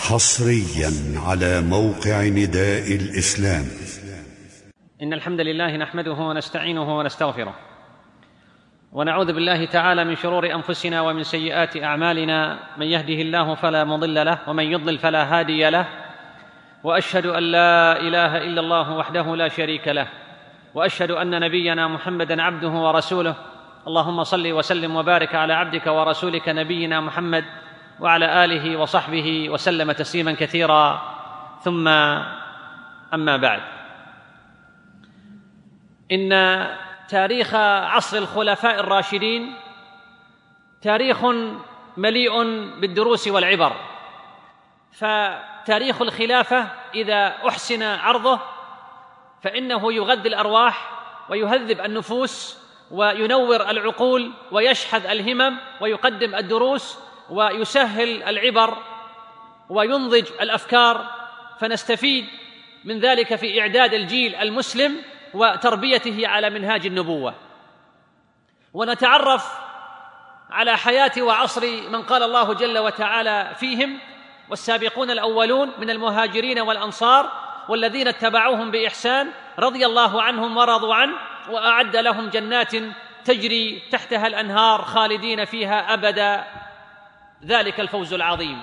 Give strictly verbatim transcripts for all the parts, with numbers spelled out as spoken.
حصريا على موقع نداء الإسلام. إن الحمد لله نحمده ونستعينه ونستغفره، ونعوذ بالله تعالى من شرور أنفسنا ومن سيئات أعمالنا. من يهده الله فلا مضل له، ومن يضلل فلا هادي له. وأشهد أن لا إله إلا الله وحده لا شريك له، وأشهد أن نبينا محمدًا عبده ورسوله. اللهم صل وسلم وبارك على عبدك ورسولك نبينا محمد وعلى آله وصحبه وسلم تسليما كثيرا، ثم أما بعد. إن تاريخ عصر الخلفاء الراشدين تاريخ مليء بالدروس والعبر. فتاريخ الخلافة إذا أحسن عرضه فإنه يغذي الأرواح ويهذب النفوس وينور العقول ويشحذ الهمم ويقدم الدروس ويسهل العبر وينضج الأفكار، فنستفيد من ذلك في إعداد الجيل المسلم وتربيته على منهاج النبوة، ونتعرف على حياة وعصر من قال الله جل وتعالى فيهم: والسابقون الأولون من المهاجرين والأنصار والذين اتبعوهم بإحسان رضي الله عنهم ورضوا عنه وأعد لهم جنات تجري تحتها الأنهار خالدين فيها أبدا، ذلك الفوز العظيم.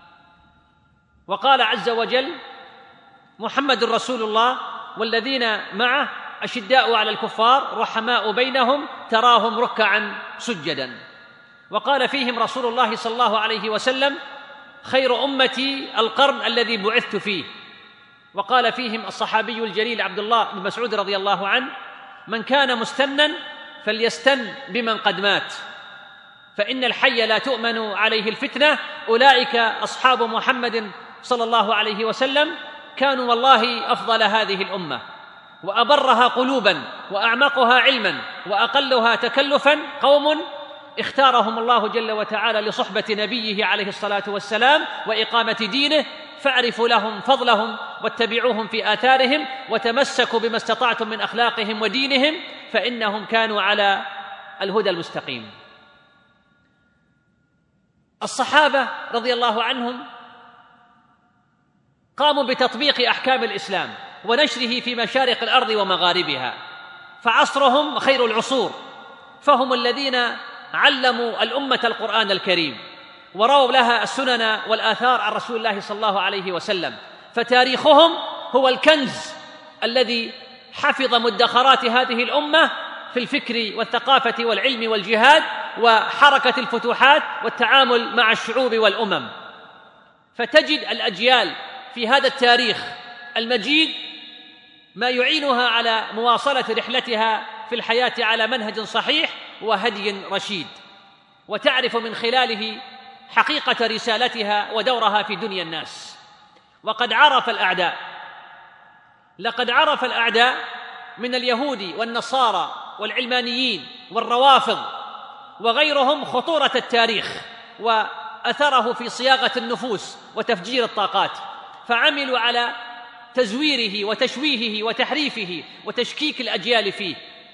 وقال عز وجل: محمد رسول الله والذين معه أشداء على الكفار رحماء بينهم تراهم ركعا سجدا. وقال فيهم رسول الله صلى الله عليه وسلم: خير أمتي القرن الذي بعثت فيه. وقال فيهم الصحابي الجليل عبد الله بن مسعود رضي الله عنه: من كان مستنا فليستن بمن قد مات، فإن الحي لا تؤمن عليه الفتنة. أولئك أصحاب محمد صلى الله عليه وسلم، كانوا والله أفضل هذه الأمة وأبرها قلوبا وأعمقها علما وأقلها تكلفا، قوم اختارهم الله جل وتعالى لصحبة نبيه عليه الصلاة والسلام وإقامة دينه، فاعرفوا لهم فضلهم واتبعوهم في آثارهم وتمسكوا بما استطعتم من أخلاقهم ودينهم، فإنهم كانوا على الهدى المستقيم. الصحابة رضي الله عنهم قاموا بتطبيق أحكام الإسلام ونشره في مشارق الأرض ومغاربها، فعصرهم خير العصور، فهم الذين علموا الأمة القرآن الكريم ورووا لها السنن والآثار عن رسول الله صلى الله عليه وسلم. فتاريخهم هو الكنز الذي حفظ مدخرات هذه الأمة في الفكر والثقافة والعلم والجهاد وحركة الفتوحات والتعامل مع الشعوب والأمم. فتجد الأجيال في هذا التاريخ المجيد ما يعينها على مواصلة رحلتها في الحياة على منهج صحيح وهدي رشيد، وتعرف من خلاله حقيقة رسالتها ودورها في دنيا الناس. وقد عرف الأعداء لقد عرف الأعداء من اليهود والنصارى والعلمانيين والروافض وغيرهم خطورة التاريخ وأثره في صياغة النفوس وتفجير الطاقات، فعملوا على تزويره وتشويهه وتحريفه وتشكيك الأجيال فيه.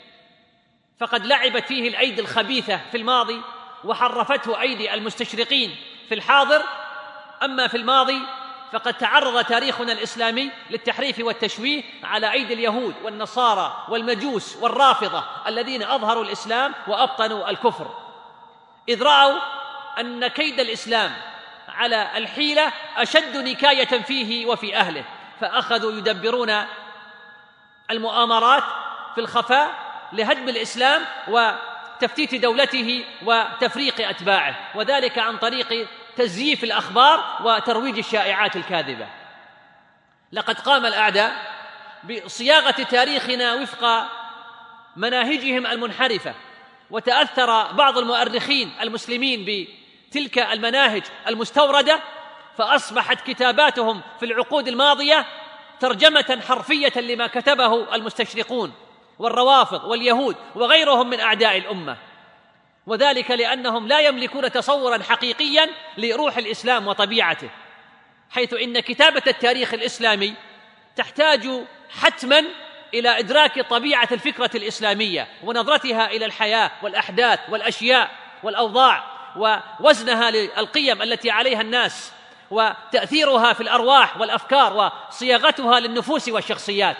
فقد لعبت فيه الأيدي الخبيثة في الماضي وحرفته أيدي المستشرقين في الحاضر. أما في الماضي فقد تعرض تاريخنا الإسلامي للتحريف والتشويه على أيدي اليهود والنصارى والمجوس والرافضة الذين أظهروا الإسلام وأبطنوا الكفر، إذ رأوا أن كيد الإسلام على الحيلة أشد نكاية فيه وفي أهله، فأخذوا يدبرون المؤامرات في الخفاء لهدم الإسلام وتفتيت دولته وتفريق أتباعه، وذلك عن طريق تزييف الأخبار وترويج الشائعات الكاذبة. لقد قام الأعداء بصياغة تاريخنا وفق مناهجهم المنحرفة، وتأثر بعض المؤرخين المسلمين بتلك المناهج المستوردة، فأصبحت كتاباتهم في العقود الماضية ترجمة حرفية لما كتبه المستشرقون والروافض واليهود وغيرهم من أعداء الأمة، وذلك لأنهم لا يملكون تصوراً حقيقياً لروح الإسلام وطبيعته، حيث إن كتابة التاريخ الإسلامي تحتاج حتماً إلى إدراك طبيعة الفكرة الإسلامية ونظرتها إلى الحياة والأحداث والأشياء والأوضاع ووزنها للقيم التي عليها الناس وتأثيرها في الأرواح والأفكار وصياغتها للنفوس والشخصيات.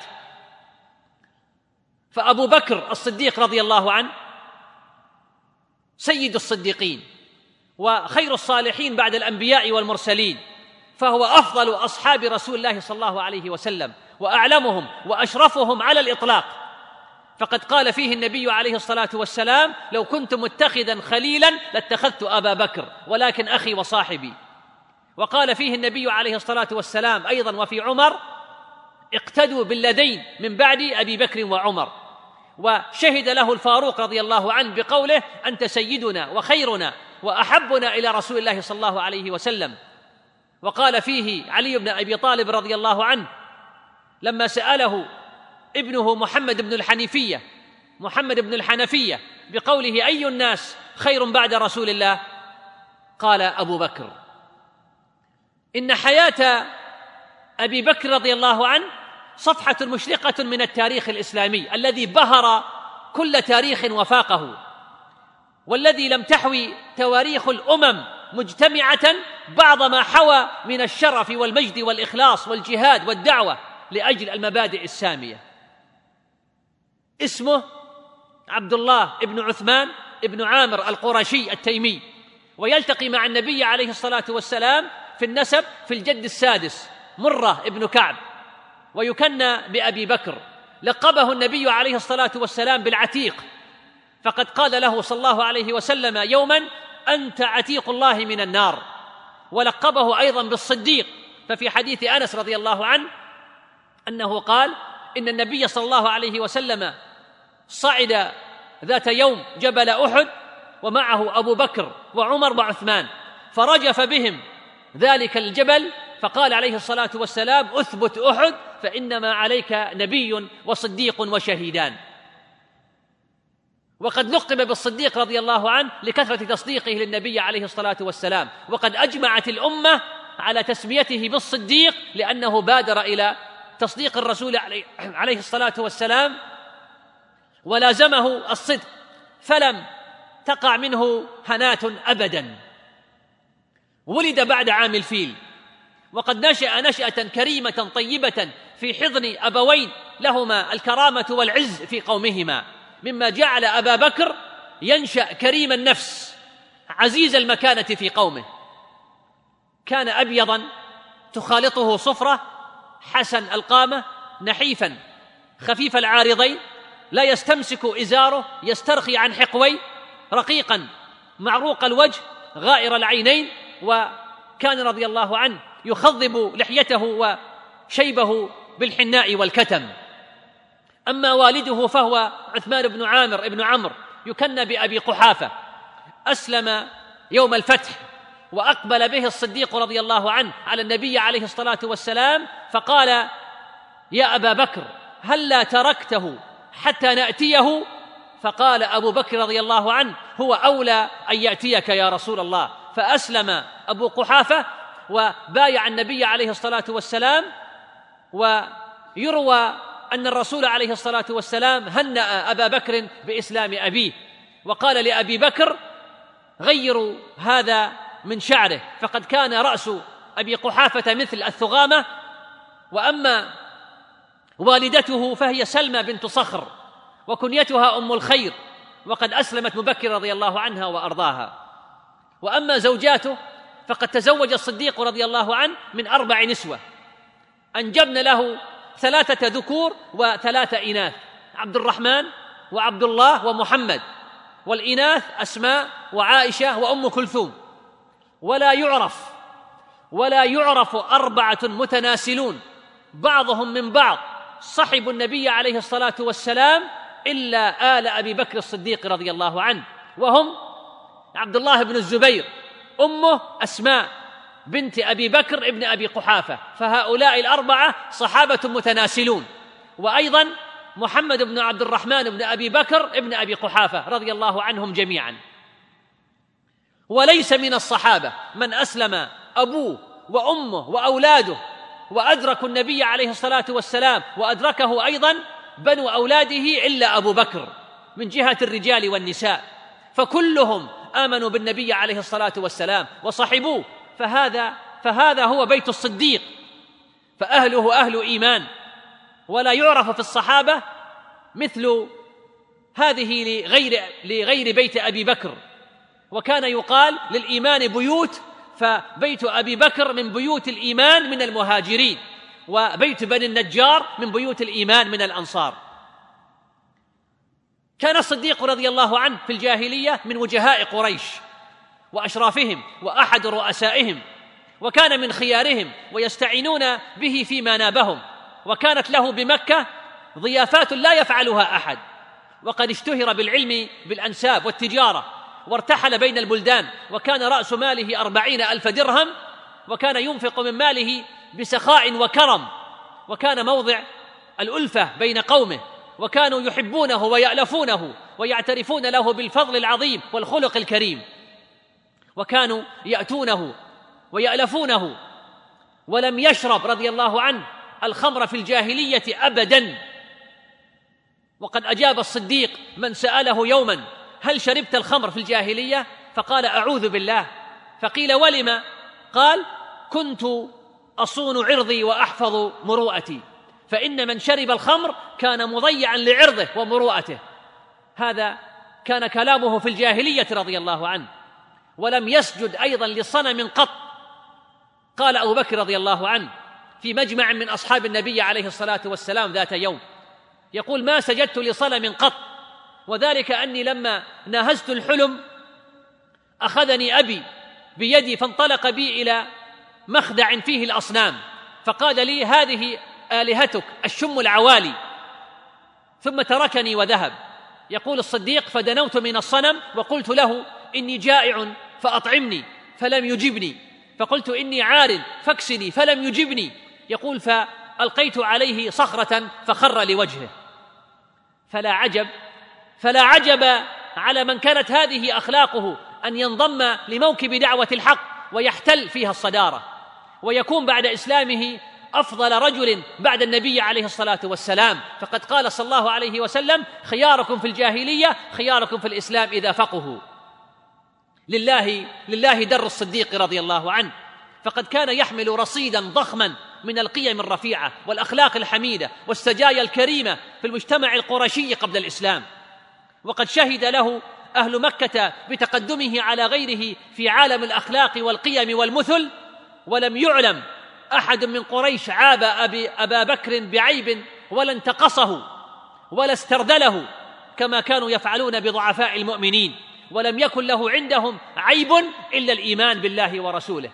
فأبو بكر الصديق رضي الله عنه سيد الصديقين وخير الصالحين بعد الأنبياء والمرسلين، فهو أفضل أصحاب رسول الله صلى الله عليه وسلم وأعلمهم وأشرفهم على الإطلاق، فقد قال فيه النبي عليه الصلاة والسلام: لو كنت متخذا خليلا لاتخذت أبا بكر ولكن أخي وصاحبي. وقال فيه النبي عليه الصلاة والسلام أيضا وفي عمر: اقتدوا بالذين من بعد أبي بكر وعمر. وشهد له الفاروق رضي الله عنه بقوله: أنت سيدنا وخيرنا وأحبنا إلى رسول الله صلى الله عليه وسلم. وقال فيه علي بن أبي طالب رضي الله عنه لما سأله ابنه محمد بن الحنيفية محمد بن الحنفية بقوله: أي الناس خير بعد رسول الله؟ قال: أبو بكر. إن حياة أبي بكر رضي الله عنه صفحة مشرقة من التاريخ الإسلامي الذي بهر كل تاريخ وفاقه، والذي لم تحوي تواريخ الأمم مجتمعة بعض ما حوى من الشرف والمجد والإخلاص والجهاد والدعوة لأجل المبادئ السامية. اسمه عبد الله ابن عثمان ابن عامر القرشي التيمي، ويلتقي مع النبي عليه الصلاة والسلام في النسب في الجد السادس مرة ابن كعب، ويكنى بأبي بكر. لقبه النبي عليه الصلاة والسلام بالعتيق، فقد قال له صلى الله عليه وسلم يوما: أنت عتيق الله من النار. ولقبه أيضا بالصديق، ففي حديث أنس رضي الله عنه أنه قال: إن النبي صلى الله عليه وسلم صعد ذات يوم جبل أحد ومعه أبو بكر وعمر وعثمان، فرجف بهم ذلك الجبل، فقال عليه الصلاة والسلام: أثبت أحد فإنما عليك نبي وصديق وشهيدان. وقد لقب بالصديق رضي الله عنه لكثرة تصديقه للنبي عليه الصلاة والسلام، وقد أجمعت الأمة على تسميته بالصديق لأنه بادر إلى تصديق الرسول عليه الصلاة والسلام ولازمه الصدق، فلم تقع منه هناة أبدا. ولد بعد عام الفيل، وقد نشأ نشأة كريمة طيبة في حضن أبوين لهما الكرامة والعز في قومهما، مما جعل أبا بكر ينشأ كريم النفس عزيز المكانة في قومه. كان أبيضا تخالطه صفرة، حسن القامة، نحيفا خفيف العارضين، لا يستمسك إزاره، يسترخي عن حقوي، رقيقا معروق الوجه، غائر العينين. وكان رضي الله عنه يخضب لحيته وشيبه بالحناء والكتم. أما والده فهو عثمان بن عامر بن عمرو يكنى بأبي قحافة، أسلم يوم الفتح، وأقبل به الصديق رضي الله عنه على النبي عليه الصلاة والسلام فقال: يا أبا بكر هل لا تركته حتى نأتيه؟ فقال أبو بكر رضي الله عنه: هو أولى أن يأتيك يا رسول الله. فأسلم أبو قحافة وبايع النبي عليه الصلاة والسلام. ويروى أن الرسول عليه الصلاة والسلام هنأ أبا بكر بإسلام أبيه، وقال لأبي بكر: غيروا هذا من شعره، فقد كان رأس أبي قحافة مثل الثغامة. وأما والدته فهي سلمى بنت صخر، وكنيتها أم الخير، وقد أسلمت مبكرا رضي الله عنها وأرضاها. وأما زوجاته فقد تزوج الصديق رضي الله عنه من أربع نسوة، أنجبن له ثلاثة ذكور وثلاثة إناث: عبد الرحمن وعبد الله ومحمد، والإناث أسماء وعائشة وأم كلثوم. ولا يعرف ولا يعرف أربعة متناسلون بعضهم من بعض صحبوا النبي عليه الصلاة والسلام إلا آل أبي بكر الصديق رضي الله عنه، وهم عبد الله بن الزبير، أمه أسماء بنت أبي بكر ابن أبي قحافة، فهؤلاء الأربعة صحابة متناسلون. وأيضا محمد بن عبد الرحمن بن أبي بكر ابن أبي قحافة رضي الله عنهم جميعا. وليس من الصحابة من أسلم أبوه وأمه وأولاده وأدركوا النبي عليه الصلاة والسلام وأدركه أيضا بنو أولاده إلا أبو بكر من جهة الرجال والنساء، فكلهم آمنوا بالنبي عليه الصلاة والسلام وصحبوه. فهذا فهذا هو بيت الصديق، فأهله أهل إيمان، ولا يعرف في الصحابة مثل هذه لغير, لغير بيت أبي بكر. وكان يقال للإيمان بيوت، فبيت أبي بكر من بيوت الإيمان من المهاجرين، وبيت بني النجار من بيوت الإيمان من الأنصار. كان الصديق رضي الله عنه في الجاهلية من وجهاء قريش وأشرافهم وأحد رؤسائهم، وكان من خيارهم ويستعينون به فيما نابهم، وكانت له بمكة ضيافات لا يفعلها أحد، وقد اشتهر بالعلم بالأنساب والتجارة، وارتحل بين البلدان، وكان رأس ماله أربعين ألف درهم، وكان ينفق من ماله بسخاء وكرم، وكان موضع الألفة بين قومه، وكانوا يحبونه ويألفونه ويعترفون له بالفضل العظيم والخلق الكريم، وكانوا يأتونه ويألفونه. ولم يشرب رضي الله عنه الخمر في الجاهلية أبداً. وقد أجاب الصديق من سأله يوماً: هل شربت الخمر في الجاهلية؟ فقال: أعوذ بالله. فقيل: ولم؟ قال: كنت أصون عرضي وأحفظ مروءتي، فإن من شرب الخمر كان مضيعاً لعرضه ومروءته. هذا كان كلامه في الجاهلية رضي الله عنه. ولم يسجد أيضاً لصنم قط. قال أبو بكر رضي الله عنه في مجمع من أصحاب النبي عليه الصلاة والسلام ذات يوم، يقول: ما سجدت لصنم قط، وذلك أني لما ناهزت الحلم أخذني أبي بيدي فانطلق بي إلى مخدع فيه الأصنام، فقال لي: هذه آلهتك الشم العوالي، ثم تركني وذهب. يقول الصديق: فدنوت من الصنم وقلت له: إني جائع فأطعمني، فلم يجبني، فقلت: إني عار فاكسني، فلم يجبني. يقول: فألقيت عليه صخرة فخر لوجهه. فلا عجب فلا عجب على من كانت هذه أخلاقه أن ينضم لموكب دعوة الحق ويحتل فيها الصدارة، ويكون بعد إسلامه أفضل رجل بعد النبي عليه الصلاة والسلام. فقد قال صلى الله عليه وسلم: خياركم في الجاهلية خياركم في الإسلام إذا فقهوا. لله, لله در الصديق رضي الله عنه، فقد كان يحمل رصيداً ضخماً من القيم الرفيعة والأخلاق الحميدة والسجايا الكريمة في المجتمع القرشي قبل الإسلام. وقد شهد له أهل مكة بتقدمه على غيره في عالم الأخلاق والقيم والمثل، ولم يعلم أحد من قريش عاب أبي أبا بكر بعيب ولا انتقصه ولا استردله كما كانوا يفعلون بضعفاء المؤمنين، ولم يكن له عندهم عيب إلا الإيمان بالله ورسوله.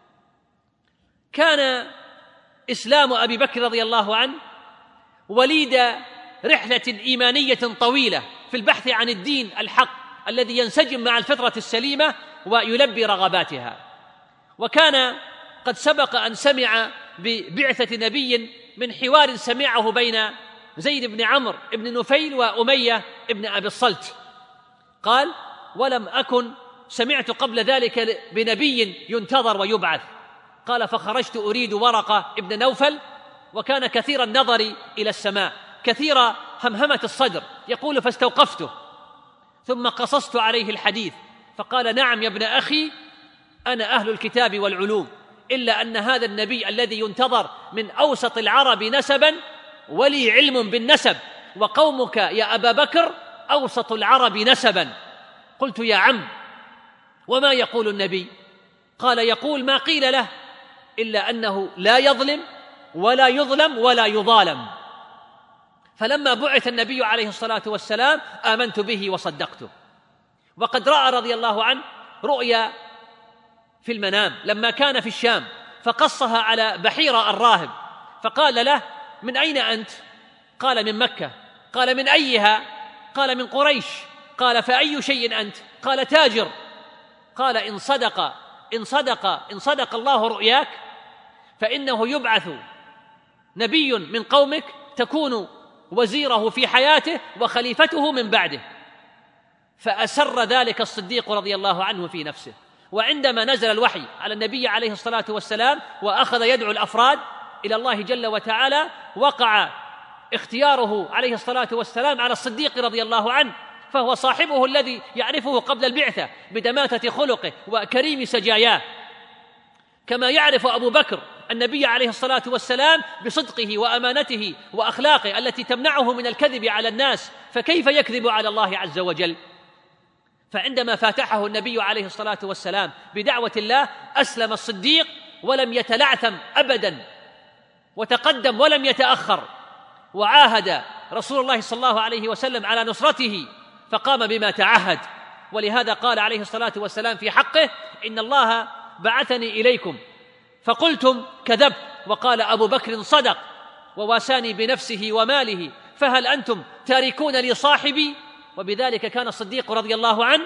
كان إسلام أبي بكر رضي الله عنه وليد رحلة إيمانية طويلة في البحث عن الدين الحق الذي ينسجم مع الفطرة السليمة ويلبي رغباتها. وكان قد سبق أن سمع ببعثة نبي من حوار سمعه بين زيد بن عمرو بن نفيل وأمية بن أبي الصلت. قال: ولم أكن سمعت قبل ذلك بنبي ينتظر ويبعث. قال: فخرجت أريد ورقة ابن نوفل، وكان كثير النظر إلى السماء كثير همهمة الصدر. يقول: فاستوقفته ثم قصصت عليه الحديث، فقال: نعم يا ابن أخي، أنا أهل الكتاب والعلوم، إلا أن هذا النبي الذي ينتظر من أوسط العرب نسبا ولي علم بالنسب، وقومك يا أبا بكر أوسط العرب نسبا. قلت: يا عم، وما يقول النبي؟ قال: يقول ما قيل له، إلا أنه لا يظلم ولا يظلم ولا يظالم. فلما بعث النبي عليه الصلاة والسلام آمنت به وصدقته. وقد رأى رضي الله عنه رؤيا في المنام لما كان في الشام، فقصها على بحيرة الراهب، فقال له: من أين أنت؟ قال: من مكة. قال: من أيها؟ قال: من قريش. قال: فأي شيء أنت؟ قال: تاجر. قال: إن صدق إن صدق إن صدق الله رؤياك فإنه يبعث نبي من قومك تكون وزيره في حياته وخليفته من بعده. فأسر ذلك الصديق رضي الله عنه في نفسه. وعندما نزل الوحي على النبي عليه الصلاة والسلام وأخذ يدعو الأفراد إلى الله جل وتعالى، وقع اختياره عليه الصلاة والسلام على الصديق رضي الله عنه، فهو صاحبه الذي يعرفه قبل البعثة بدماثة خلقه وكريم سجاياه. كما يعرف أبو بكر النبي عليه الصلاة والسلام بصدقه وأمانته وأخلاقه التي تمنعه من الكذب على الناس، فكيف يكذب على الله عز وجل؟ فعندما فاتحه النبي عليه الصلاة والسلام بدعوة الله أسلم الصديق ولم يتلعثم أبدا، وتقدم ولم يتأخر، وعاهد رسول الله صلى الله عليه وسلم على نصرته فقام بما تعهد. ولهذا قال عليه الصلاة والسلام في حقه: إن الله بعثني إليكم فقلتم كذبت، وقال أبو بكر صدق وواساني بنفسه وماله، فهل أنتم تاركون لي صاحبي؟ وبذلك كان الصديق رضي الله عنه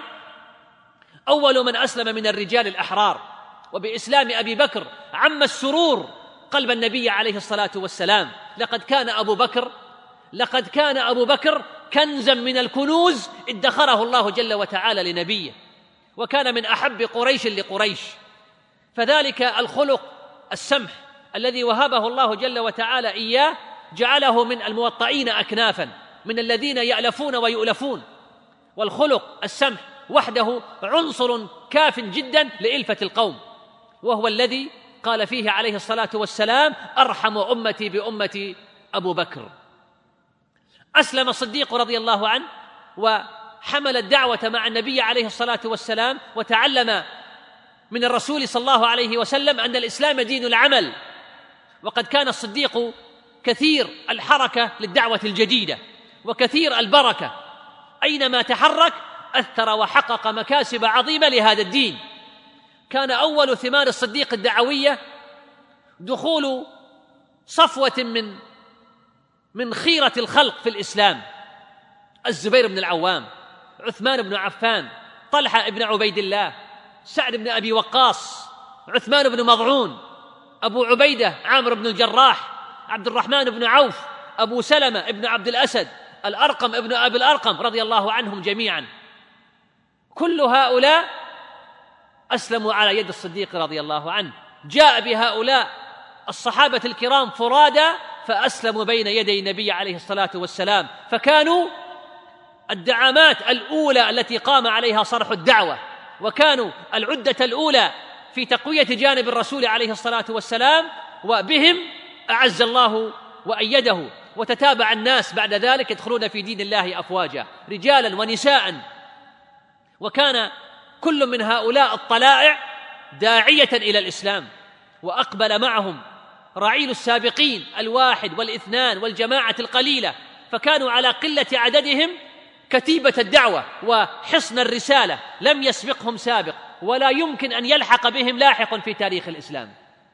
أول من أسلم من الرجال الأحرار، وبإسلام أبي بكر عم السرور قلب النبي عليه الصلاة والسلام. لقد كان أبو بكر لقد كان أبو بكر كنزا من الكنوز ادخره الله جل وتعالى لنبيه، وكان من أحب قريش لقريش. فذلك الخلق السمح الذي وهبه الله جل وتعالى إياه جعله من الموطئين أكنافا، من الذين يألفون ويؤلفون. والخلق السمح وحده عنصر كاف جدا لإلفة القوم، وهو الذي قال فيه عليه الصلاة والسلام: أرحم أمتي بأمتي أبو بكر. أسلم الصديق رضي الله عنه وحمل الدعوة مع النبي عليه الصلاة والسلام، وتعلم من الرسول صلى الله عليه وسلم أن الإسلام دين العمل. وقد كان الصديق كثير الحركة للدعوة الجديدة وكثير البركة، أينما تحرك أثر وحقق مكاسب عظيمة لهذا الدين. كان أول ثمار الصديق الدعوية دخول صفوة من من خيرة الخلق في الإسلام: الزبير بن العوام، عثمان بن عفان، طلحة بن عبيد الله، سعد بن أبي وقاص، عثمان بن مضعون، أبو عبيدة عامر بن الجراح، عبد الرحمن بن عوف، أبو سلمة بن عبد الأسد، الأرقم ابن أبي الأرقم رضي الله عنهم جميعا. كل هؤلاء أسلموا على يد الصديق رضي الله عنه. جاء بهؤلاء الصحابة الكرام فرادا فأسلموا بين يدي النبي عليه الصلاة والسلام، فكانوا الدعامات الأولى التي قام عليها صرح الدعوة، وكانوا العدة الأولى في تقوية جانب الرسول عليه الصلاة والسلام، وبهم أعز الله وأيده. وتتابع الناس بعد ذلك يدخلون في دين الله أفواجا، رجالا ونساء. وكان كل من هؤلاء الطلائع داعية إلى الإسلام، وأقبل معهم رعيل السابقين الواحد والاثنان والجماعة القليلة، فكانوا على قلة عددهم كتيبة الدعوة وحصن الرسالة، لم يسبقهم سابق ولا يمكن أن يلحق بهم لاحق في تاريخ الإسلام.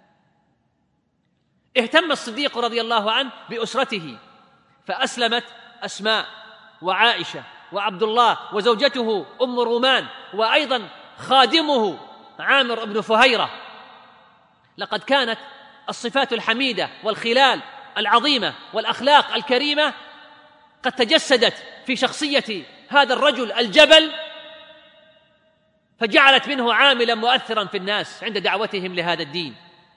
اهتم الصديق رضي الله عنه بأسرته، فأسلمت أسماء وعائشة وعبد الله وزوجته أم رومان، وأيضا خادمه عامر بن فهيرة. لقد كانت الصفات الحميدة والخلال العظيمة والأخلاق الكريمة قد تجسدت في شخصية هذا الرجل الجبل، فجعلت منه عاملا مؤثرا في الناس عند دعوتهم لهذا الدين.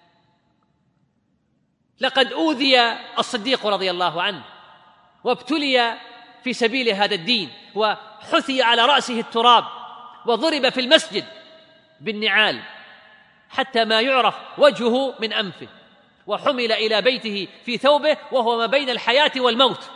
لقد أوذي الصديق رضي الله عنه وابتلي في سبيل هذا الدين، وحثي على رأسه التراب، وضرب في المسجد بالنعال حتى ما يعرف وجهه من أنفه، وحمل إلى بيته في ثوبه وهو ما بين الحياة والموت.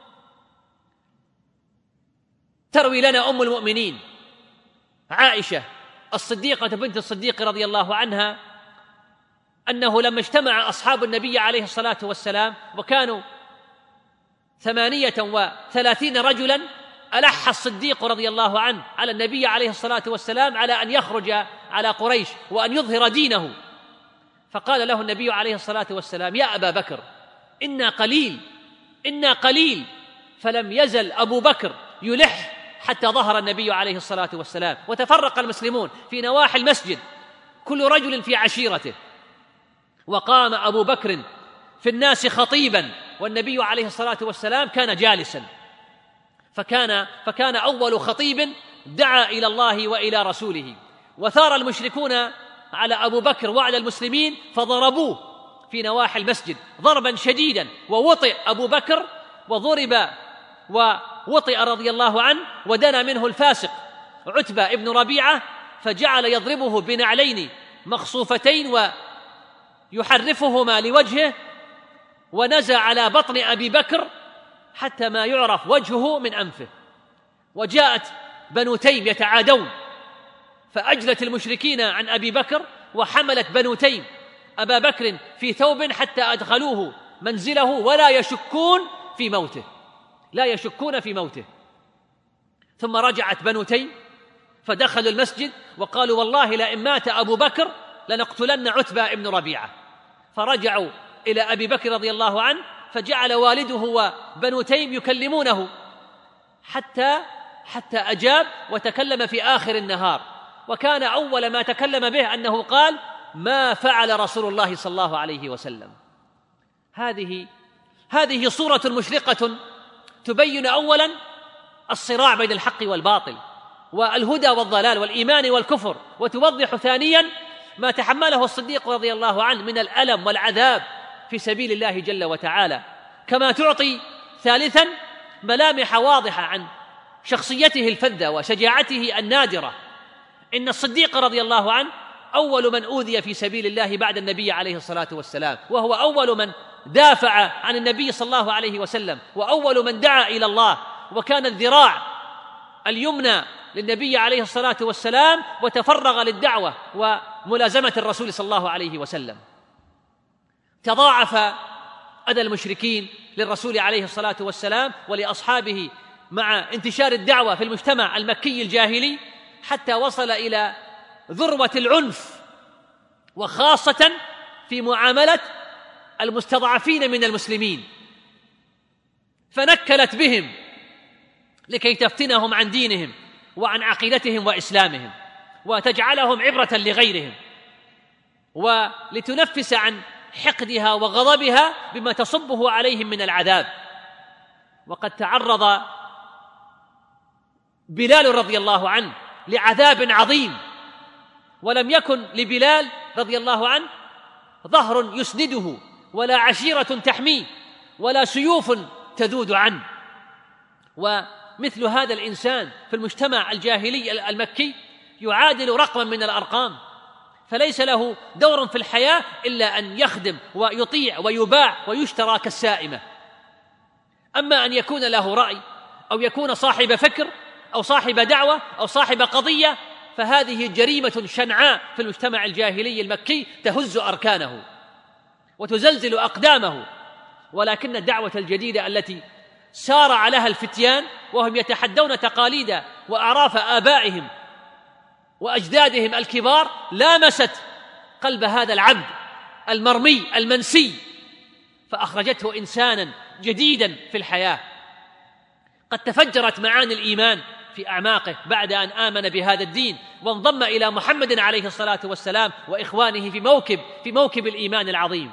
تروي لنا أم المؤمنين عائشة الصديقة بنت الصديق رضي الله عنها أنه لما اجتمع أصحاب النبي عليه الصلاة والسلام وكانوا ثمانية وثلاثين رجلا، ألح الصديق رضي الله عنه على النبي عليه الصلاة والسلام على أن يخرج على قريش وأن يظهر دينه. فقال له النبي عليه الصلاة والسلام: يا أبا بكر، إنا قليل إنا قليل. فلم يزل أبو بكر يلح حتى ظهر النبي عليه الصلاة والسلام، وتفرق المسلمون في نواحي المسجد كل رجل في عشيرته، وقام أبو بكر في الناس خطيبا، والنبي عليه الصلاة والسلام كان جالسا، فكان, فكان أول خطيب دعا إلى الله وإلى رسوله. وثار المشركون على أبو بكر وعلى المسلمين فضربوه في نواحي المسجد ضربا شديدا، ووطئ أبو بكر وضرب ووطئ رضي الله عنه، ودنا منه الفاسق عتبة ابن ربيعة فجعل يضربه بنعلين مخصوفتين يحرفهما لوجهه، ونزع على بطن أبي بكر حتى ما يعرف وجهه من أنفه. وجاءت بنو تيم يتعادون، فأجلت المشركين عن أبي بكر، وحملت بنو تيم أبا بكر في ثوب حتى أدخلوه منزله ولا يشكون في موته، لا يشكون في موته. ثم رجعت بنو تيم فدخلوا المسجد وقالوا والله لئن مات أبو بكر لنقتلن عتبة ابن ربيعة. فرجعوا إلى أبي بكر رضي الله عنه، فجعل والده وبنو تيم يكلمونه حتى حتى أجاب وتكلم في آخر النهار، وكان أول ما تكلم به أنه قال: ما فعل رسول الله صلى الله عليه وسلم. هذه هذه صورة مشرقة تبين أولا الصراع بين الحق والباطل والهدى والضلال والإيمان والكفر، وتوضح ثانيا ما تحمله الصديق رضي الله عنه من الألم والعذاب في سبيل الله جل وتعالى، كما تعطي ثالثا ملامح واضحة عن شخصيته الفذة وشجاعته النادرة. إن الصديق رضي الله عنه أول من أوذي في سبيل الله بعد النبي عليه الصلاة والسلام، وهو أول من دافع عن النبي صلى الله عليه وسلم، وأول من دعا إلى الله، وكان الذراع اليمنى للنبي عليه الصلاة والسلام، وتفرغ للدعوة وملازمة الرسول صلى الله عليه وسلم. تضاعف أذى المشركين للرسول عليه الصلاة والسلام ولأصحابه مع انتشار الدعوة في المجتمع المكي الجاهلي، حتى وصل إلى ذروة العنف، وخاصة في معاملة المستضعفين من المسلمين، فنكلت بهم لكي تفتنهم عن دينهم وعن عقيدتهم وإسلامهم، وتجعلهم عبرة لغيرهم، ولتنفس عن حقدها وغضبها بما تصبه عليهم من العذاب. وقد تعرض بلال رضي الله عنه لعذاب عظيم، ولم يكن لبلال رضي الله عنه ظهر يسنده، ولا عشيرة تحميه، ولا سيوف تذود عنه. ومثل هذا الإنسان في المجتمع الجاهلي المكي يعادل رقما من الأرقام، فليس له دور في الحياة إلا أن يخدم ويطيع ويباع ويشترى كالسائمة. أما أن يكون له رأي أو يكون صاحب فكر أو صاحب دعوة أو صاحب قضية، فهذه جريمة شنعاء في المجتمع الجاهلي المكي تهز أركانه وتزلزل أقدامه. ولكن الدعوة الجديدة التي سار عليها الفتيان وهم يتحدون تقاليد وأعراف آبائهم وأجدادهم الكبار لامست قلب هذا العبد المرمي المنسي، فأخرجته إنسانا جديدا في الحياة. قد تفجرت معاني الإيمان في أعماقه بعد أن آمن بهذا الدين، وانضم إلى محمد عليه الصلاة والسلام وإخوانه في موكب في موكب الإيمان العظيم.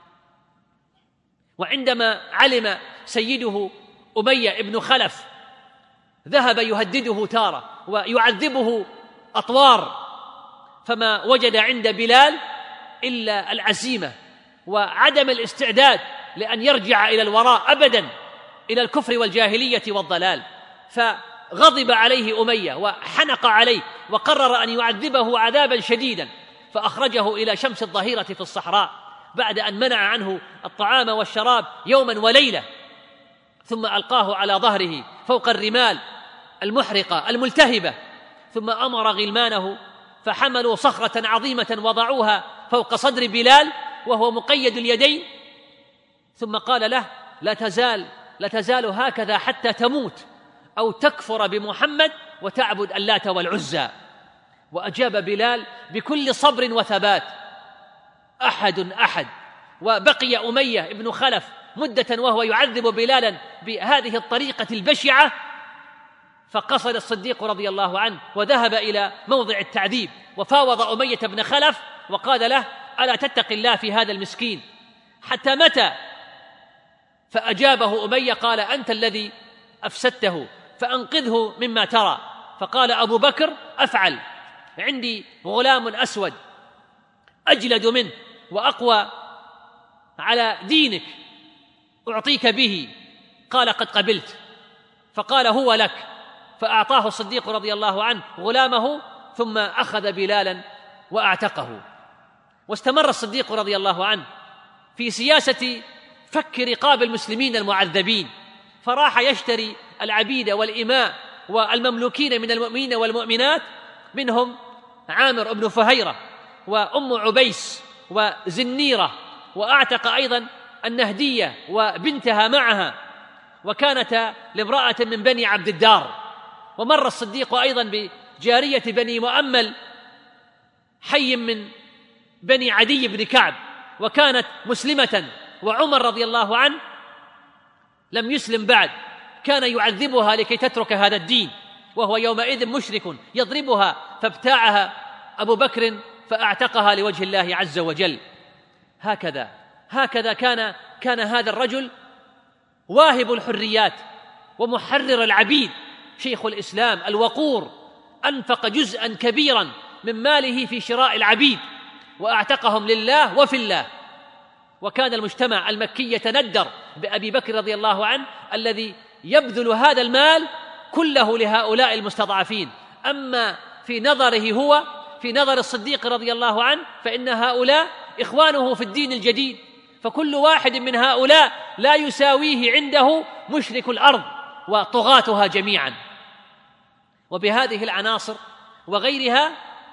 وعندما علم سيده أمية بن خلف ذهب يهدده تارة ويعذبه أطوار، فما وجد عند بلال إلا العزيمة وعدم الاستعداد لأن يرجع إلى الوراء أبدا إلى الكفر والجاهلية والضلال. فغضب عليه أمية وحنق عليه وقرر أن يعذبه عذابا شديدا، فأخرجه إلى شمس الظهيرة في الصحراء بعد أن منع عنه الطعام والشراب يوما وليلة، ثم ألقاه على ظهره فوق الرمال المحرقة الملتهبة، ثم أمر غلمانه فحملوا صخرة عظيمة وضعوها فوق صدر بلال وهو مقيد اليدين، ثم قال له: لا تزال لا تزال هكذا حتى تموت أو تكفر بمحمد وتعبد اللات والعزى. وأجاب بلال بكل صبر وثبات: أحد أحد. وبقي أمية بن خلف مدة وهو يعذب بلالا بهذه الطريقة البشعة، فقصد الصديق رضي الله عنه وذهب إلى موضع التعذيب وفاوض أمية بن خلف وقال له: ألا تتق الله في هذا المسكين حتى متى؟ فأجابه أمية قال: أنت الذي أفسدته فأنقذه مما ترى. فقال أبو بكر: أفعل، عندي غلام أسود أجلد منه وأقوى على دينك أعطيك به. قال: قد قبلت. فقال: هو لك. فأعطاه الصديق رضي الله عنه غلامه، ثم أخذ بلالا وأعتقه. واستمر الصديق رضي الله عنه في سياسة فك رقاب المسلمين المعذبين، فراح يشتري العبيد والإماء والمملوكين من المؤمنين والمؤمنات، منهم عامر بن فهيرة وأم عبيس وزنيرة، وأعتق أيضا النهدية وبنتها معها، وكانت لامرأة من بني عبد الدار. ومر الصديق أيضا بجارية بني مؤمل، حي من بني عدي بن كعب، وكانت مسلمة، وعمر رضي الله عنه لم يسلم بعد، كان يعذبها لكي تترك هذا الدين، وهو يومئذ مشرك يضربها، فابتاعها أبو بكر فأعتقها لوجه الله عز وجل. هكذا هكذا كان كان هذا الرجل واهب الحريات ومحرر العبيد، شيخ الإسلام الوقور، أنفق جزءا كبيرا من ماله في شراء العبيد وأعتقهم لله وفي الله. وكان المجتمع المكي يتندر بأبي بكر رضي الله عنه الذي يبذل هذا المال كله لهؤلاء المستضعفين. أما في نظره هو، في نظر الصديق رضي الله عنه، فإن هؤلاء إخوانه في الدين الجديد، فكل واحد من هؤلاء لا يساويه عنده مشرك الأرض وطغاتها جميعا. وبهذه العناصر وغيرها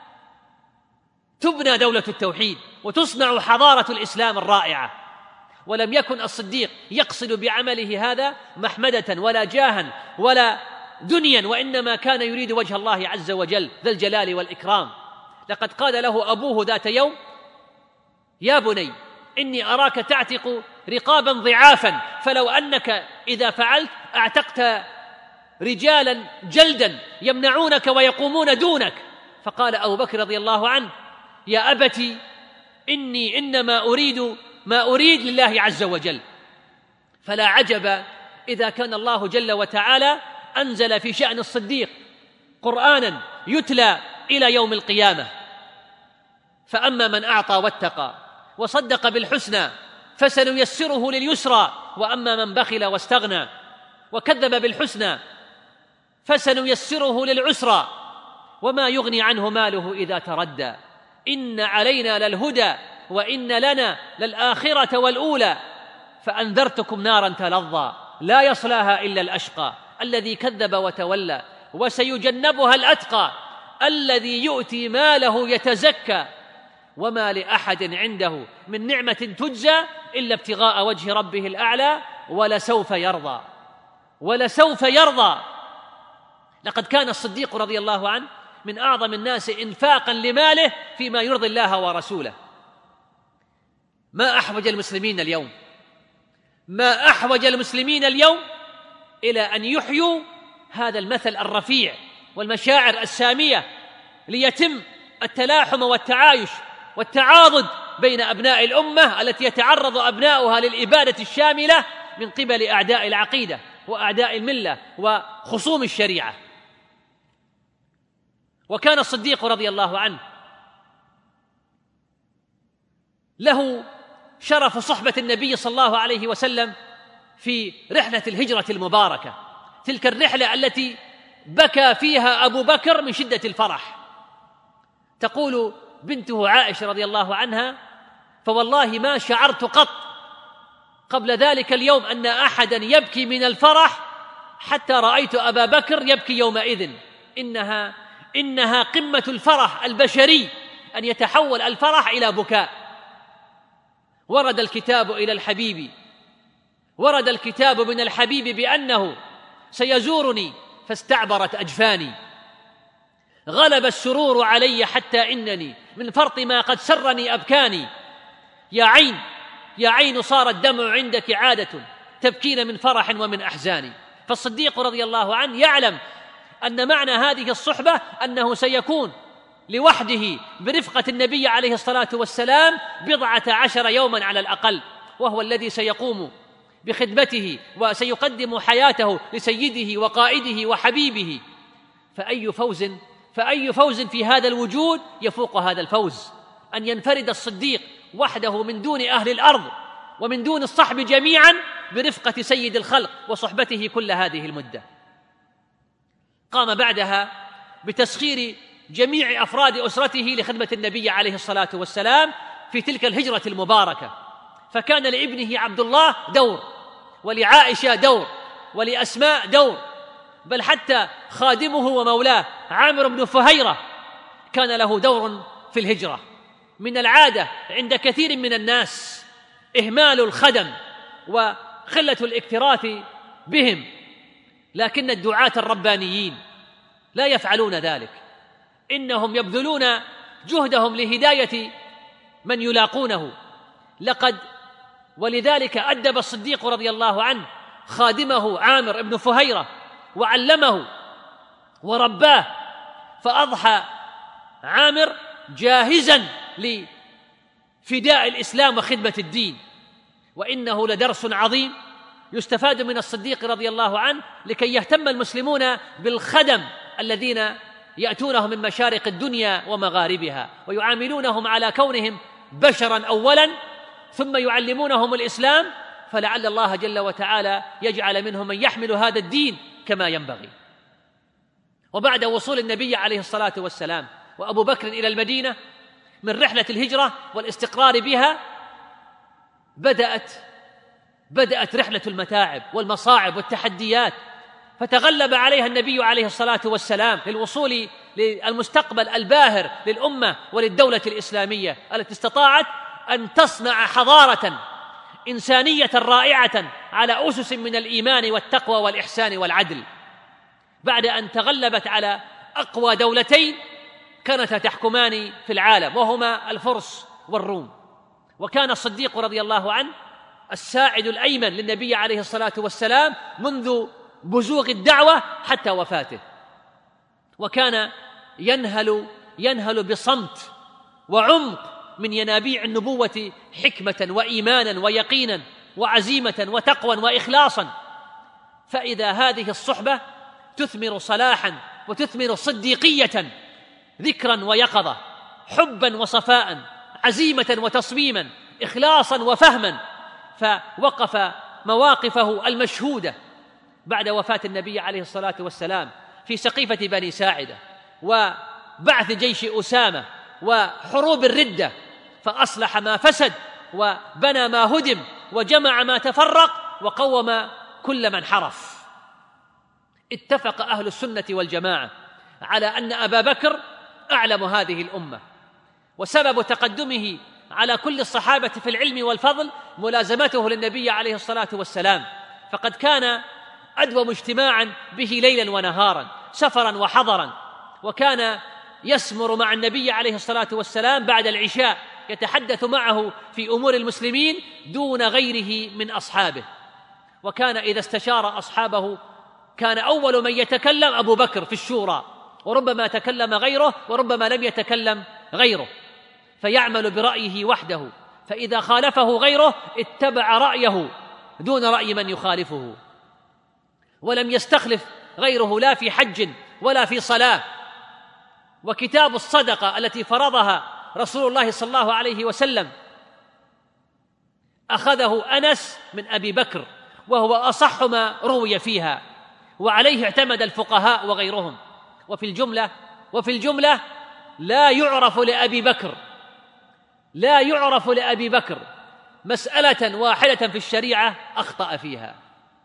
تبنى دولة التوحيد وتصنع حضارة الإسلام الرائعة. ولم يكن الصديق يقصد بعمله هذا محمدة ولا جاها ولا دنيا، وإنما كان يريد وجه الله عز وجل ذا الجلال والإكرام. لقد قال له أبوه ذات يوم: يا بني إني أراك تعتق رقابا ضعافا، فلو أنك إذا فعلت أعتقت رجالا جلدا يمنعونك ويقومون دونك. فقال أبو بكر رضي الله عنه: يا أبتي إني إنما أريد ما أريد لله عز وجل. فلا عجب إذا كان الله جل وتعالى أنزل في شأن الصديق قرآنا يتلى إلى يوم القيامة: فأما من أعطى واتقى وصدق بالحسنى فسنيسره لليسرى، وأما من بخل واستغنى وكذب بالحسنى فسنيسره للعسرى، وما يغني عنه ماله إذا تردى، إن علينا للهدى وإن لنا للآخرة والأولى، فأنذرتكم نارا تلظى لا يصلاها إلا الأشقى الذي كذب وتولى، وسيجنبها الأتقى الذي يؤتي ماله يتزكى، وما لأحد عنده من نعمة تجزى إلا ابتغاء وجه ربه الأعلى ولسوف يرضى ولسوف يرضى. لقد كان الصديق رضي الله عنه من أعظم الناس إنفاقا لماله فيما يرضي الله ورسوله. ما أحوج المسلمين اليوم ما أحوج المسلمين اليوم إلى أن يحيوا هذا المثل الرفيع والمشاعر السامية، ليتم التلاحم والتعايش والتعاضد بين أبناء الأمة التي يتعرض أبناؤها للإبادة الشاملة من قبل أعداء العقيدة وأعداء الملة وخصوم الشريعة. وكان الصديق رضي الله عنه له شرف صحبة النبي صلى الله عليه وسلم في رحلة الهجرة المباركة، تلك الرحلة التي بكى فيها أبو بكر من شدة الفرح. تقول بنته عائشة رضي الله عنها: فوالله ما شعرت قط قبل ذلك اليوم أن أحدا يبكي من الفرح حتى رأيت أبا بكر يبكي يومئذ. إنها إنها قمة الفرح البشري أن يتحول الفرح إلى بكاء. ورد الكتاب إلى الحبيب ورد الكتاب من الحبيب بأنه سيزورني فاستعبرت أجفاني، غلب السرور علي حتى إنني من فرط ما قد سرني أبكاني، يا عين يا عين صار الدمع عندك عادة تبكين من فرح ومن أحزان. فالصديق رضي الله عنه يعلم أن معنى هذه الصحبة أنه سيكون لوحده برفقة النبي عليه الصلاة والسلام بضعة عشر يوما على الأقل، وهو الذي سيقوم بخدمته وسيقدم حياته لسيده وقائده وحبيبه. فأي فوز فأي فوز في هذا الوجود يفوق هذا الفوز، أن ينفرد الصديق وحده من دون أهل الأرض ومن دون الصحب جميعا برفقة سيد الخلق وصحبته كل هذه المدة. قام بعدها بتسخير جميع أفراد أسرته لخدمة النبي عليه الصلاة والسلام، في تلك الهجرة المباركة، فكان لابنه عبد الله دور، ولعائشة دور، ولأسماء دور، بل حتى خادمه ومولاه عامر بن فهيرة كان له دور في الهجرة. من العادة عند كثير من الناس إهمال الخدم وقلة الاكتراث بهم، لكن الدعاة الربانيين لا يفعلون ذلك، إنهم يبذلون جهدهم لهداية من يلاقونه. لقد ولذلك أدب الصديق رضي الله عنه خادمه عامر بن فهيرة وعلمه ورباه، فأضحى عامر جاهزا لفداء الإسلام وخدمة الدين. وإنه لدرس عظيم يستفاد من الصديق رضي الله عنه لكي يهتم المسلمون بالخدم الذين يأتونهم من مشارق الدنيا ومغاربها، ويعاملونهم على كونهم بشرا أولا، ثم يعلمونهم الإسلام، فلعل الله جل وتعالى يجعل منهم من يحمل هذا الدين كما ينبغي. وبعد وصول النبي عليه الصلاة والسلام وأبو بكر إلى المدينة من رحلة الهجرة والاستقرار بها، بدأت بدأت رحلة المتاعب والمصاعب والتحديات، فتغلب عليها النبي عليه الصلاة والسلام للوصول للمستقبل الباهر للأمة وللدولة الإسلامية التي استطاعت أن تصنع حضارة إنسانية رائعة على أسس من الإيمان والتقوى والإحسان والعدل، بعد أن تغلبت على أقوى دولتين كانتا تحكمان في العالم، وهما الفرس والروم. وكان الصديق رضي الله عنه الساعد الأيمن للنبي عليه الصلاة والسلام منذ بزوغ الدعوة حتى وفاته، وكان ينهل ينهل بصمت وعمق من ينابيع النبوة حكمة وإيمانا ويقينا وعزيمة وتقوى وإخلاصا. فإذا هذه الصحبة تثمر صلاحا وتثمر صديقية، ذكرا ويقظة، حبا وصفاء، عزيمة وتصميما، إخلاصا وفهما، فوقف مواقفه المشهودة بعد وفاة النبي عليه الصلاة والسلام في سقيفة بني ساعدة وبعث جيش أسامة وحروب الردة، فأصلح ما فسد وبنى ما هدم وجمع ما تفرق وقوم كل من حرف. اتفق أهل السنة والجماعة على أن أبا بكر أعلم هذه الأمة، وسبب تقدمه على كل الصحابة في العلم والفضل ملازمته للنبي عليه الصلاة والسلام، فقد كان أدوم اجتماعا به ليلا ونهارا، سفرا وحضرا، وكان يسمر مع النبي عليه الصلاة والسلام بعد العشاء يتحدث معه في أمور المسلمين دون غيره من أصحابه. وكان إذا استشار أصحابه كان أول من يتكلم أبو بكر في الشورى، وربما تكلم غيره وربما لم يتكلم غيره، فيعمل برأيه وحده، فإذا خالفه غيره اتبع رأيه دون رأي من يخالفه، ولم يستخلف غيره لا في حج ولا في صلاة. وكتاب الصدقة التي فرضها رسول الله صلى الله عليه وسلم أخذه أنس من أبي بكر، وهو أصح ما روي فيها، وعليه اعتمد الفقهاء وغيرهم. وفي الجملة وفي الجملة لا يعرف لأبي بكر لا يعرف لأبي بكر مسألة واحدة في الشريعة أخطأ فيها،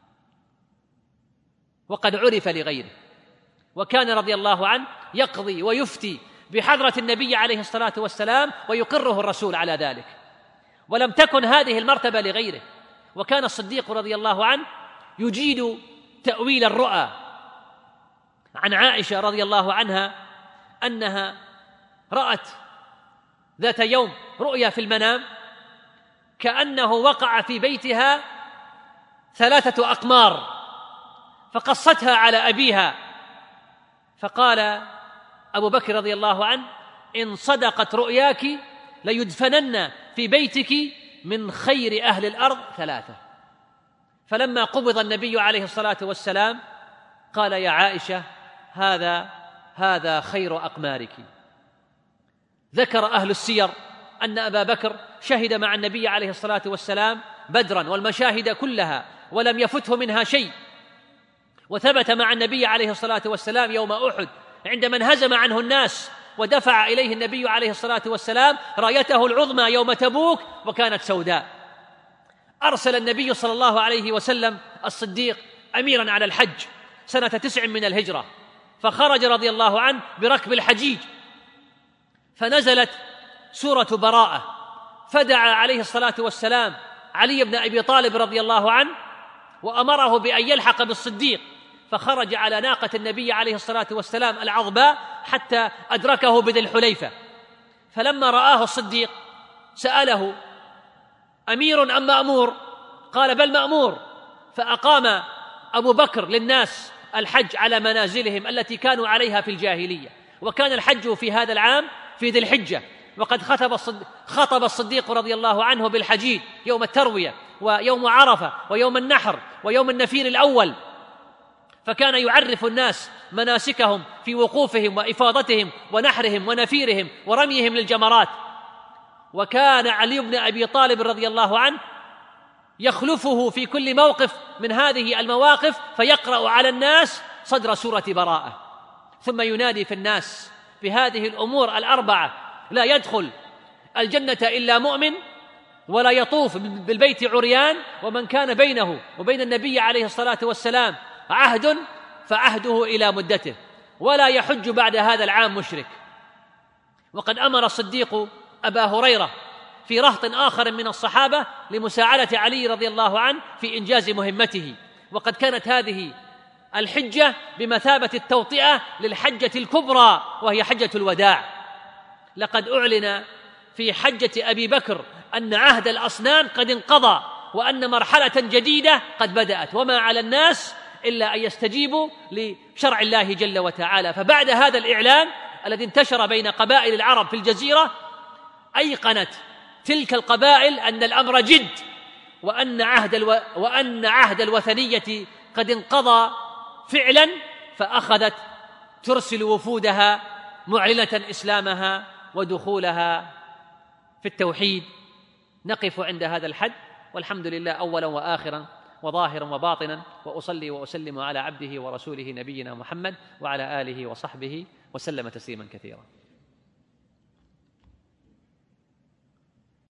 وقد عرف لغيره. وكان رضي الله عنه يقضي ويفتي بحضرة النبي عليه الصلاة والسلام ويقره الرسول على ذلك، ولم تكن هذه المرتبة لغيره. وكان الصديق رضي الله عنه يجيد تأويل الرؤى. عن عائشة رضي الله عنها أنها رأت ذات يوم رؤيا في المنام كأنه وقع في بيتها ثلاثة أقمار، فقصتها على أبيها، فقال أبو بكر رضي الله عنه: إن صدقت رؤياك ليدفنن في بيتك من خير أهل الأرض ثلاثة. فلما قبض النبي عليه الصلاة والسلام قال: يا عائشة، هذا هذا خير أقمارك. ذكر أهل السير أن أبا بكر شهد مع النبي عليه الصلاة والسلام بدرا والمشاهد كلها ولم يفته منها شيء، وثبت مع النبي عليه الصلاة والسلام يوم أحد عندما انهزم عنه الناس ودفع إليه النبي عليه الصلاة والسلام رايته العظمى يوم تبوك وكانت سوداء. أرسل النبي صلى الله عليه وسلم الصديق أميراً على الحج سنة تسع من الهجرة، فخرج رضي الله عنه بركب الحجيج، فنزلت سورة براءة، فدعا عليه الصلاة والسلام علي بن أبي طالب رضي الله عنه وأمره بأن يلحق بالصديق، فخرج على ناقة النبي عليه الصلاة والسلام العظباء حتى أدركه بذي الحليفة. فلما رآه الصديق سأله: أمير أم مأمور؟ قال: بل مأمور. فأقام أبو بكر للناس الحج على منازلهم التي كانوا عليها في الجاهلية، وكان الحج في هذا العام في ذي الحجة، وقد خطب الصديق, خطب الصديق رضي الله عنه بالحجيج يوم التروية ويوم عرفة ويوم النحر ويوم النفير الأول، فكان يعرف الناس مناسكهم في وقوفهم وإفاضتهم ونحرهم ونفيرهم ورميهم للجمرات. وكان علي بن أبي طالب رضي الله عنه يخلفه في كل موقف من هذه المواقف، فيقرأ على الناس صدر سورة براءة، ثم ينادي في الناس بهذه الأمور الأربعة: لا يدخل الجنة إلا مؤمن، ولا يطوف بالبيت عريان، ومن كان بينه وبين النبي عليه الصلاة والسلام عهد فعهده إلى مدته، ولا يحج بعد هذا العام مشرك. وقد أمر الصديق أبا هريرة في رهط آخر من الصحابة لمساعدة علي رضي الله عنه في إنجاز مهمته، وقد كانت هذه الحجة بمثابة التوطئة للحجة الكبرى وهي حجة الوداع. لقد أعلن في حجة أبي بكر أن عهد الأصنام قد انقضى، وأن مرحلة جديدة قد بدأت، وما على الناس إلا أن يستجيبوا لشرع الله جل وتعالى. فبعد هذا الإعلان الذي انتشر بين قبائل العرب في الجزيرة، أيقنت تلك القبائل أن الأمر جد، وأن عهد الو... وأن عهد الوثنية قد انقضى فعلا، فأخذت ترسل وفودها معلنة إسلامها ودخولها في التوحيد. نقف عند هذا الحد، والحمد لله أولا وآخرا وظاهرا وباطنا، وأصلي وأسلم على عبده ورسوله نبينا محمد وعلى آله وصحبه وسلم تسليما كثيرا.